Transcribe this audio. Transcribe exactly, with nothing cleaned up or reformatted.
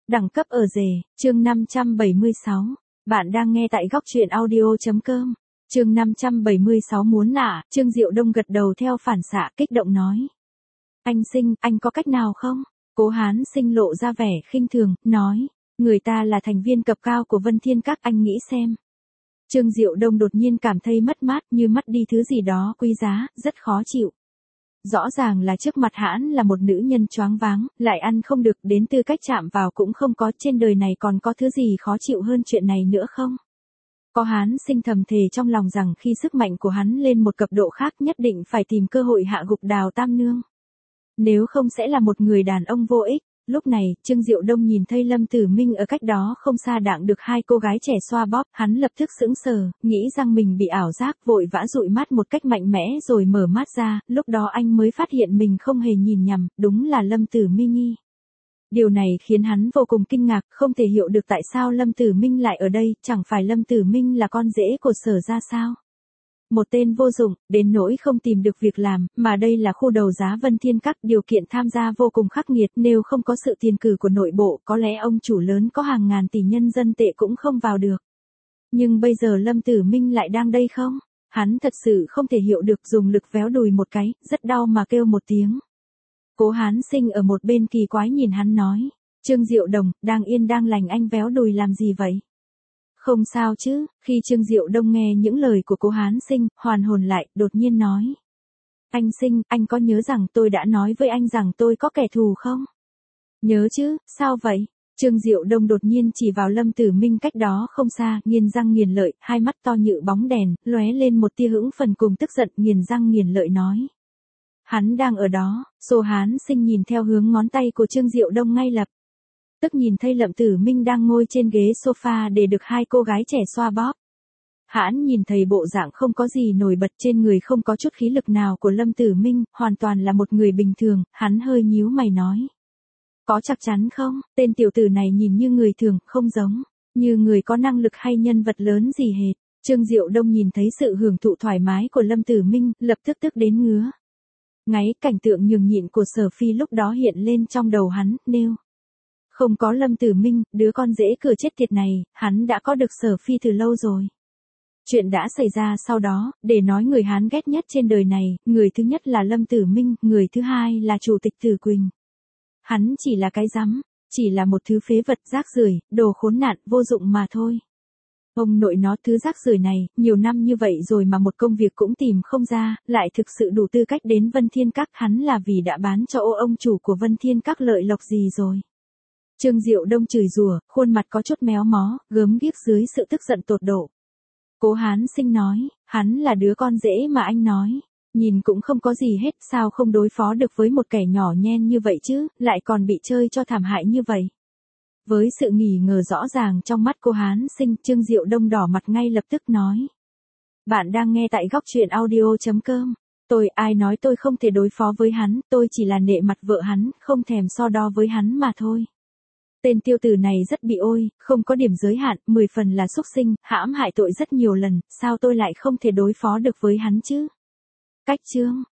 Đẳng cấp ở rể, chương năm trăm bảy mươi sáu. Bạn đang nghe tại góc truyện audio.com. Chương năm trăm bảy mươi sáu muốn nạ, Trương Diệu Đông gật đầu theo phản xạ, kích động nói. Anh Sinh, anh có cách nào không? Cố Hán Sinh lộ ra vẻ khinh thường, nói. Người ta là thành viên cấp cao của Vân Thiên Các, anh nghĩ xem. Trương Diệu Đông đột nhiên cảm thấy mất mát, như mất đi thứ gì đó quý giá, rất khó chịu. Rõ ràng là trước mặt hãn là một nữ nhân choáng váng, lại ăn không được, đến tư cách chạm vào cũng không có, trên đời này còn có thứ gì khó chịu hơn chuyện này nữa không? Có Hán Sinh thầm thề trong lòng rằng khi sức mạnh của hắn lên một cấp độ khác nhất định phải tìm cơ hội hạ gục Đào Tam Nương. Nếu không sẽ là một người đàn ông vô ích. Lúc này, Trương Diệu Đông nhìn thấy Lâm Tử Minh ở cách đó không xa đạng được hai cô gái trẻ xoa bóp, hắn lập tức sững sờ, nghĩ rằng mình bị ảo giác, vội vã dụi mắt một cách mạnh mẽ rồi mở mắt ra, lúc đó anh mới phát hiện mình không hề nhìn nhầm, đúng là Lâm Tử Minh. Điều này khiến hắn vô cùng kinh ngạc, không thể hiểu được tại sao Lâm Tử Minh lại ở đây, chẳng phải Lâm Tử Minh là con rể của Sở ra sao? Một tên vô dụng, đến nỗi không tìm được việc làm, mà đây là khu đấu giá Vân Thiên Các, điều kiện tham gia vô cùng khắc nghiệt, nếu không có sự tiền cử của nội bộ, có lẽ ông chủ lớn có hàng ngàn tỷ nhân dân tệ cũng không vào được. Nhưng bây giờ Lâm Tử Minh lại đang đây không? Hắn thật sự không thể hiểu được, dùng lực véo đùi một cái, rất đau mà kêu một tiếng. Cố Hán Sinh ở một bên kỳ quái nhìn hắn nói, Trương Diệu Đông, đang yên đang lành anh véo đùi làm gì vậy? Không sao chứ, khi Trương Diệu Đông nghe những lời của Cố Hán Sinh, hoàn hồn lại, đột nhiên nói. Anh Sinh, anh có nhớ rằng tôi đã nói với anh rằng tôi có kẻ thù không? Nhớ chứ, sao vậy? Trương Diệu Đông đột nhiên chỉ vào Lâm Tử Minh cách đó không xa, nghiền răng nghiền lợi, hai mắt to như bóng đèn, lóe lên một tia hững phần cùng tức giận, nghiền răng nghiền lợi nói. Hắn đang ở đó, Cố Hán Sinh nhìn theo hướng ngón tay của Trương Diệu Đông ngay lập tức nhìn thấy Lâm Tử Minh đang ngồi trên ghế sofa để được hai cô gái trẻ xoa bóp. Hãn nhìn thấy bộ dạng không có gì nổi bật trên người, không có chút khí lực nào của Lâm Tử Minh, hoàn toàn là một người bình thường, hắn hơi nhíu mày nói. Có chắc chắn không, tên tiểu tử này nhìn như người thường, không giống như người có năng lực hay nhân vật lớn gì hệt. Trương Diệu Đông nhìn thấy sự hưởng thụ thoải mái của Lâm Tử Minh, lập tức tức đến ngứa ngáy, cảnh tượng nhường nhịn của Sở Phi lúc đó hiện lên trong đầu hắn, nêu. Không có Lâm Tử Minh, đứa con dễ cửa chết tiệt này, hắn đã có được Sở Phi từ lâu rồi. Chuyện đã xảy ra sau đó, để nói người hắn ghét nhất trên đời này, người thứ nhất là Lâm Tử Minh, người thứ hai là Chủ tịch Tử Quỳnh. Hắn chỉ là cái rắm, chỉ là một thứ phế vật, rác rưởi, đồ khốn nạn, vô dụng mà thôi. Ông nội nó, thứ rác rưởi này, nhiều năm như vậy rồi mà một công việc cũng tìm không ra, lại thực sự đủ tư cách đến Vân Thiên Các, hắn là vì đã bán cho ô ông chủ của Vân Thiên Các lợi lộc gì rồi. Trương Diệu Đông chửi rủa, khuôn mặt có chút méo mó, gớm ghiếc dưới sự tức giận tột độ. Cố Hán Sinh nói, hắn là đứa con rể mà anh nói, nhìn cũng không có gì hết, sao không đối phó được với một kẻ nhỏ nhen như vậy chứ, lại còn bị chơi cho thảm hại như vậy. Với sự nghi ngờ rõ ràng trong mắt Cố Hán Sinh, Trương Diệu Đông đỏ mặt ngay lập tức nói. Bạn đang nghe tại góc truyện audio.com. Tôi, ai nói tôi không thể đối phó với hắn, tôi chỉ là nể mặt vợ hắn, không thèm so đo với hắn mà thôi. Tên tiêu tử này rất bị ôi, không có điểm giới hạn, mười phần là xúc sinh, hãm hại tội rất nhiều lần, sao tôi lại không thể đối phó được với hắn chứ? Cách chương,